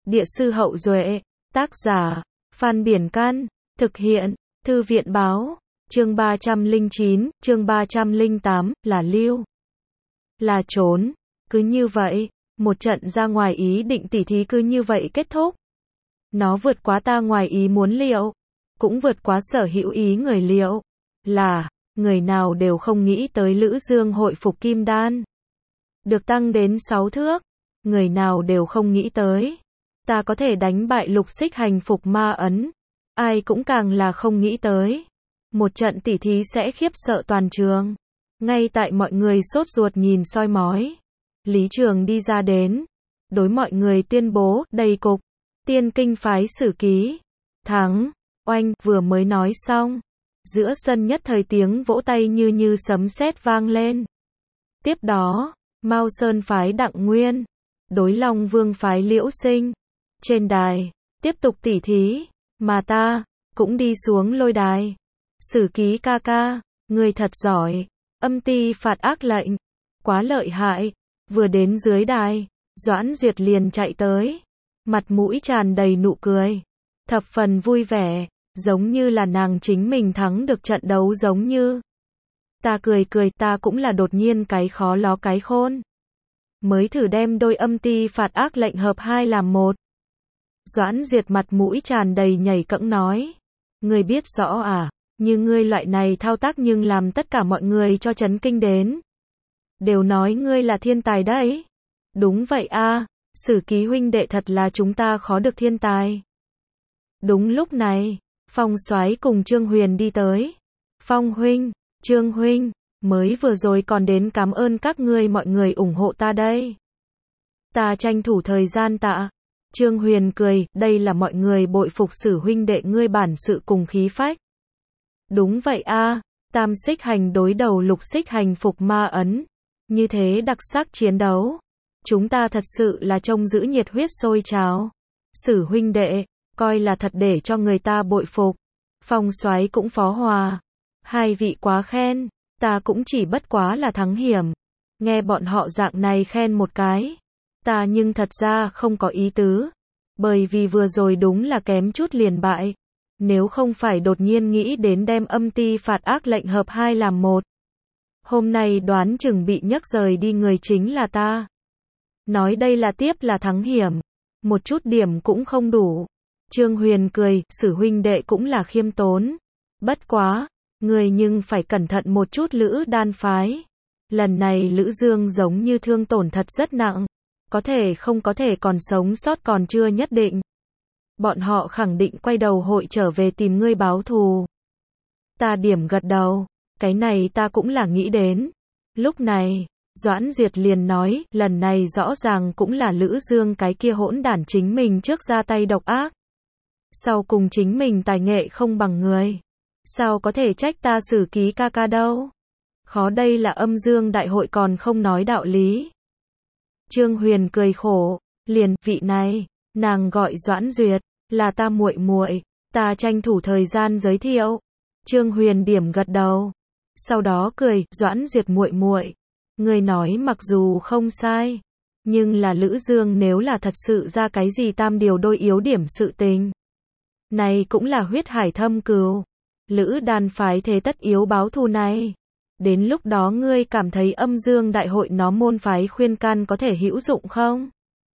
Địa sư Hậu Duệ, tác giả, Phan Biển Can, thực hiện, Thư viện Báo, chương 309, chương 308, là lưu, là trốn. Cứ như vậy, một trận ra ngoài ý định tỉ thí cứ như vậy kết thúc. Nó vượt quá ta ngoài ý muốn liệu, cũng vượt quá sở hữu ý người liệu, là, người nào đều không nghĩ tới Lữ Dương hội phục kim đan. Được tăng đến 6 thước, người nào đều không nghĩ tới. Ta có thể đánh bại Lục Xích Hành phục ma ấn, ai cũng càng là không nghĩ tới. Một trận tỉ thí sẽ khiếp sợ toàn trường. Ngay tại mọi người sốt ruột nhìn soi mói, Lý Trường đi ra đến, đối mọi người tuyên bố, đầy cục, Tiên Kinh phái Sử Ký, thắng, oanh, vừa mới nói xong. Giữa sân nhất thời tiếng vỗ tay như sấm sét vang lên. Tiếp đó, Mao Sơn phái Đặng Nguyên, đối Long Vương phái Liễu Sinh. Trên đài, tiếp tục tỉ thí, mà ta, cũng đi xuống lôi đài. Sử Ký ca ca, ngươi thật giỏi, âm ti phạt ác lệnh, quá lợi hại. Vừa đến dưới đài, Doãn Duyệt liền chạy tới, mặt mũi tràn đầy nụ cười, thập phần vui vẻ, giống như là nàng chính mình thắng được trận đấu giống như. Ta cười, ta cũng là đột nhiên cái khó ló cái khôn. Mới thử đem đôi âm ti phạt ác lệnh hợp hai làm một. Doãn Duyệt mặt mũi tràn đầy nhảy cẫng nói, ngươi biết rõ à, như ngươi loại này thao tác nhưng làm tất cả mọi người cho chấn kinh đến. Đều nói ngươi là thiên tài đấy. Đúng vậy a, Sử Ký huynh đệ thật là chúng ta khó được thiên tài. Đúng lúc này, Phong Soái cùng Trương Huyền đi tới. Phong huynh, Trương huynh, mới vừa rồi còn đến cảm ơn các ngươi mọi người ủng hộ ta đây. Ta tranh thủ thời gian tạ. Trương Huyền cười, đây là mọi người bội phục Sử huynh đệ ngươi bản sự cùng khí phách. Đúng vậy a, Tam Xích Hành đối đầu Lục Xích Hành phục ma ấn. Như thế đặc sắc chiến đấu. Chúng ta thật sự là trông giữ nhiệt huyết sôi trào. Sử huynh đệ, coi là thật để cho người ta bội phục. Phong Soái cũng phó hòa. Hai vị quá khen, ta cũng chỉ bất quá là thắng hiểm. Nghe bọn họ dạng này khen một cái, ta nhưng thật ra không có ý tứ. Bởi vì vừa rồi đúng là kém chút liền bại. Nếu không phải đột nhiên nghĩ đến đem âm ti phạt ác lệnh hợp hai làm một, hôm nay đoán chừng bị nhấc rời đi người chính là ta. Nói đây là tiếp là thắng hiểm, một chút điểm cũng không đủ. Trương Huyền cười, Sử huynh đệ cũng là khiêm tốn. Bất quá, người nhưng phải cẩn thận một chút Lữ Đan phái. Lần này Lữ Dương giống như thương tổn thật rất nặng. Có thể không có thể còn sống sót còn chưa nhất định. Bọn họ khẳng định quay đầu hội trở về tìm ngươi báo thù. Ta điểm gật đầu, cái này ta cũng là nghĩ đến. Lúc này, Doãn Duyệt liền nói, lần này rõ ràng cũng là Lữ Dương cái kia hỗn đản chính mình trước ra tay độc ác. Sau cùng chính mình tài nghệ không bằng người. Sao có thể trách ta Sử Ký ca ca đâu. Khó đây là âm dương đại hội còn không nói đạo lý. Trương Huyền cười khổ, liền, vị này, nàng gọi Doãn Duyệt, là ta muội muội, ta tranh thủ thời gian giới thiệu. Trương Huyền điểm gật đầu, sau đó cười, Doãn Duyệt muội muội, người nói mặc dù không sai, nhưng là Lữ Dương nếu là thật sự ra cái gì tam điều đôi yếu điểm sự tình, này cũng là huyết hải thâm cừu. Lữ Đan phái thế tất yếu báo thù này. Đến lúc đó ngươi cảm thấy âm dương đại hội nó môn phái khuyên can có thể hữu dụng không?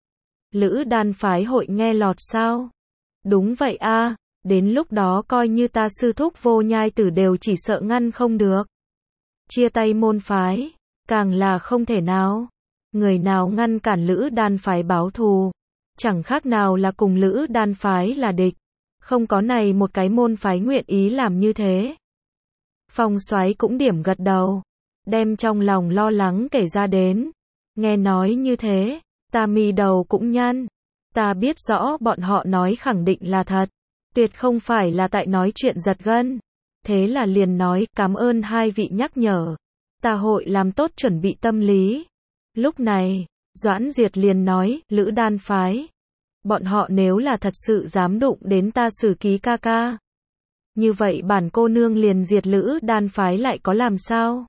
Lữ Đan phái hội nghe lọt sao? Đúng vậy a, đến lúc đó coi như ta sư thúc Vô Nhai Tử đều chỉ sợ ngăn không được. Chia tay môn phái, càng là không thể nào. Người nào ngăn cản Lữ Đan phái báo thù, chẳng khác nào là cùng Lữ Đan phái là địch. Không có này một cái môn phái nguyện ý làm như thế. Phong Soái cũng điểm gật đầu, đem trong lòng lo lắng kể ra đến. Nghe nói như thế, ta mi đầu cũng nhăn. Ta biết rõ bọn họ nói khẳng định là thật, tuyệt không phải là tại nói chuyện giật gân. Thế là liền nói, cảm ơn hai vị nhắc nhở. Ta hội làm tốt chuẩn bị tâm lý. Lúc này, Doãn Duyệt liền nói, Lữ Đan phái. Bọn họ nếu là thật sự dám đụng đến ta Sử Ký ca ca, như vậy bản cô nương liền diệt Lữ Đan phái lại có làm sao?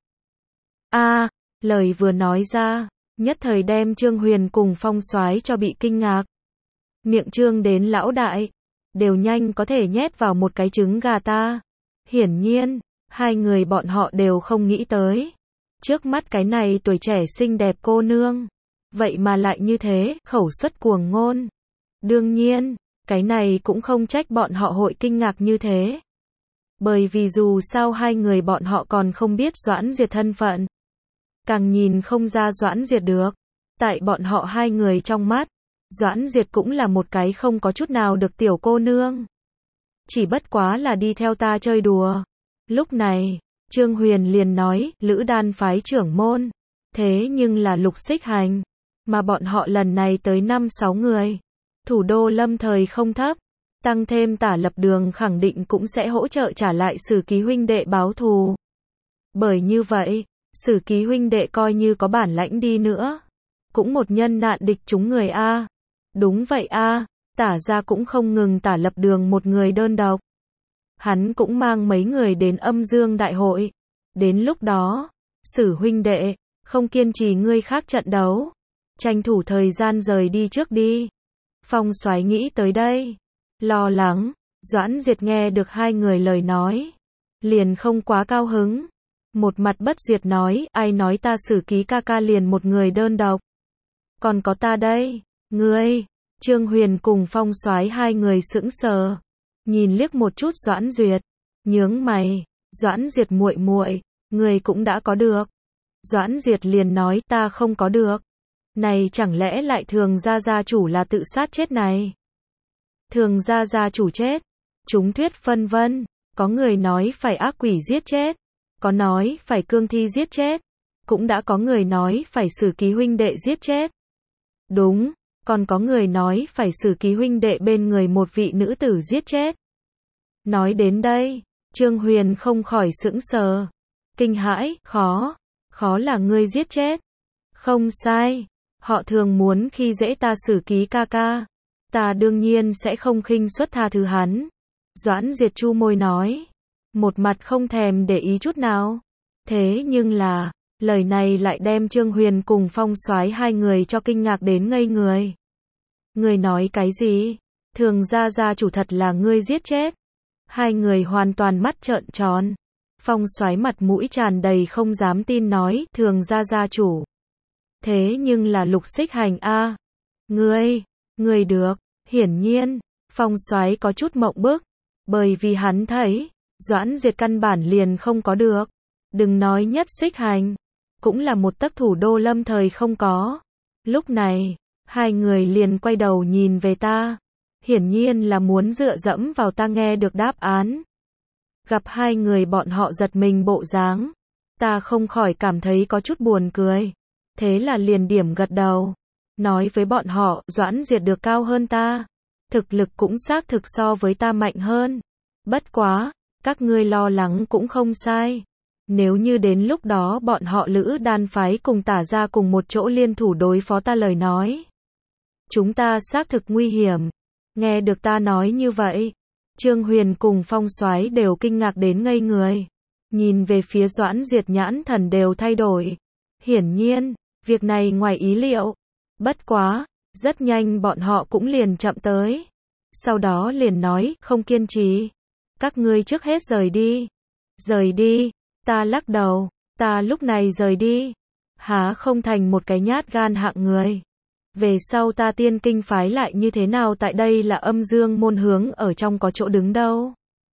A, lời vừa nói ra, nhất thời đem Trương Huyền cùng Phong Soái cho bị kinh ngạc. miệng trương đến lão đại, đều nhanh có thể nhét vào một cái trứng gà ta. Hiển nhiên, hai người bọn họ đều không nghĩ tới. Trước mắt cái này tuổi trẻ xinh đẹp cô nương, vậy mà lại như thế, khẩu suất cuồng ngôn. Đương nhiên, cái này cũng không trách bọn họ hội kinh ngạc như thế. Bởi vì dù sao hai người bọn họ còn không biết Doãn Diệt thân phận. Càng nhìn không ra Doãn Diệt được. Tại bọn họ hai người trong mắt, Doãn Diệt cũng là một cái không có chút nào được tiểu cô nương. Chỉ bất quá là đi theo ta chơi đùa. Lúc này, Trương Huyền liền nói, Lữ Đan phái trưởng môn. Thế nhưng là Lục Xích Hành. Mà bọn họ lần này tới 5-6 người. Thủ đô lâm thời không thấp. Tăng thêm Tả Lập Đường khẳng định cũng sẽ hỗ trợ trả lại Sử Ký huynh đệ báo thù. Bởi như vậy, Sử Ký huynh đệ coi như có bản lãnh đi nữa. Cũng một nhân nạn địch chúng người a. Đúng vậy a, Tả ra cũng không ngừng Tả Lập Đường một người đơn độc. Hắn cũng mang mấy người đến Âm Dương đại hội. Đến lúc đó, Sử huynh đệ, không kiên trì ngươi khác trận đấu. Tranh thủ thời gian rời đi trước đi. Phong Soái nghĩ tới đây. Lo lắng, Doãn Diệt nghe được hai người lời nói. Liền không quá cao hứng. Một mặt bất diệt nói, ai nói ta Sử Ký ca ca liền một người đơn độc. Còn có ta đây, ngươi. Trương Huyền cùng Phong Soái hai người sững sờ. Nhìn liếc một chút Doãn Duyệt. Nhướng mày, Doãn Diệt muội muội, ngươi cũng đã có được. Doãn Diệt liền nói ta không có được. Này chẳng lẽ lại Thường gia gia chủ là tự sát chết này? Thường gia gia chủ chết. Chúng thuyết phân vân. Có người nói phải ác quỷ giết chết. Có nói phải cương thi giết chết. Cũng đã có người nói phải Sử Ký huynh đệ giết chết. Đúng, còn có người nói phải Sử Ký huynh đệ bên người một vị nữ tử giết chết. Nói đến đây, Trương Huyền không khỏi sững sờ. Kinh hãi, khó là ngươi giết chết. Không sai, họ thường muốn khi dễ ta Sử Ký ca ca. Ta đương nhiên sẽ không khinh suất tha thứ hắn. Doãn Diệt chu môi nói. Một mặt không thèm để ý chút nào. Thế nhưng là, lời này lại đem Trương Huyền cùng Phong Soái hai người cho kinh ngạc đến ngây người. Ngươi nói cái gì? Thường gia gia chủ thật là ngươi giết chết. Hai người hoàn toàn mắt trợn tròn. Phong Soái mặt mũi tràn đầy không dám tin nói, Thường gia gia chủ. Thế nhưng là Lục Xích Hành a. Ngươi được. Hiển nhiên, Phong Soái có chút mộng bức. Bởi vì hắn thấy, Doãn Diệt căn bản liền không có được. Đừng nói Nhất Xích Hành. Cũng là một tấc thủ đô lâm thời không có. Lúc này, hai người liền quay đầu nhìn về ta. Hiển nhiên là muốn dựa dẫm vào ta nghe được đáp án. Gặp hai người bọn họ giật mình bộ dáng. Ta không khỏi cảm thấy có chút buồn cười. Thế là liền điểm gật đầu. Nói với bọn họ, Doãn Diệt được cao hơn ta. Thực lực cũng xác thực so với ta mạnh hơn. Bất quá, các ngươi lo lắng cũng không sai. Nếu như đến lúc đó bọn họ Lữ Đan phái cùng Tả ra cùng một chỗ liên thủ đối phó ta lời nói. Chúng ta xác thực nguy hiểm. Nghe được ta nói như vậy, Trương Huyền cùng Phong Soái đều kinh ngạc đến ngây người. Nhìn về phía Doãn Diệt nhãn thần đều thay đổi. Hiển nhiên, việc này ngoài ý liệu. Bất quá, rất nhanh bọn họ cũng liền chậm tới. Sau đó liền nói, không kiên trì. Các ngươi trước hết rời đi. Rời đi. Ta lắc đầu. Ta lúc này rời đi. Há không thành một cái nhát gan hạng người. Về sau ta Tiên Kinh phái lại như thế nào tại đây là Âm Dương môn hướng ở trong có chỗ đứng đâu.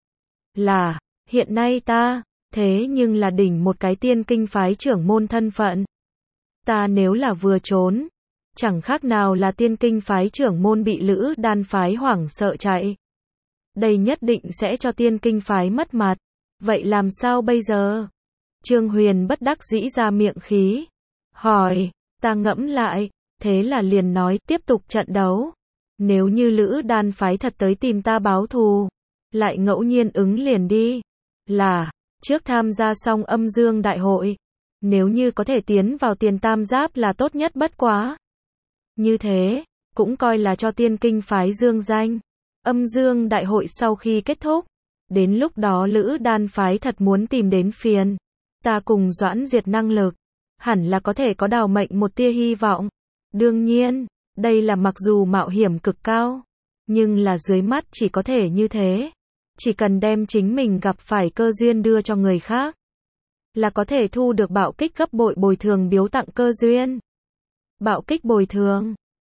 Là, hiện nay ta, thế nhưng là đỉnh một cái Tiên Kinh phái trưởng môn thân phận. Ta nếu là vừa trốn, chẳng khác nào là Tiên Kinh phái trưởng môn bị Lữ Đan phái hoảng sợ chạy. Đây nhất định sẽ cho Tiên Kinh phái mất mặt. Vậy làm sao bây giờ? Trương Huyền bất đắc dĩ ra miệng khí. Hỏi, ta ngẫm lại, thế là liền nói tiếp tục trận đấu. Nếu như Lữ Đan phái thật tới tìm ta báo thù, lại ngẫu nhiên ứng liền đi. Là, trước tham gia xong Âm Dương đại hội. Nếu như có thể tiến vào Tiền Tam Giáp là tốt nhất bất quá. Như thế, cũng coi là cho Tiên Kinh phái dương danh. Âm Dương đại hội sau khi kết thúc, đến lúc đó Lữ Đan phái thật muốn tìm đến phiền. Ta cùng Doãn Diệt năng lực, hẳn là có thể có đào mệnh một tia hy vọng. Đương nhiên, Đây là mặc dù mạo hiểm cực cao, nhưng là dưới mắt chỉ có thể như thế. Chỉ cần đem chính mình gặp phải cơ duyên đưa cho người khác, là có thể thu được bạo kích gấp bội bồi thường biếu tặng cơ duyên. Bạo kích bồi thường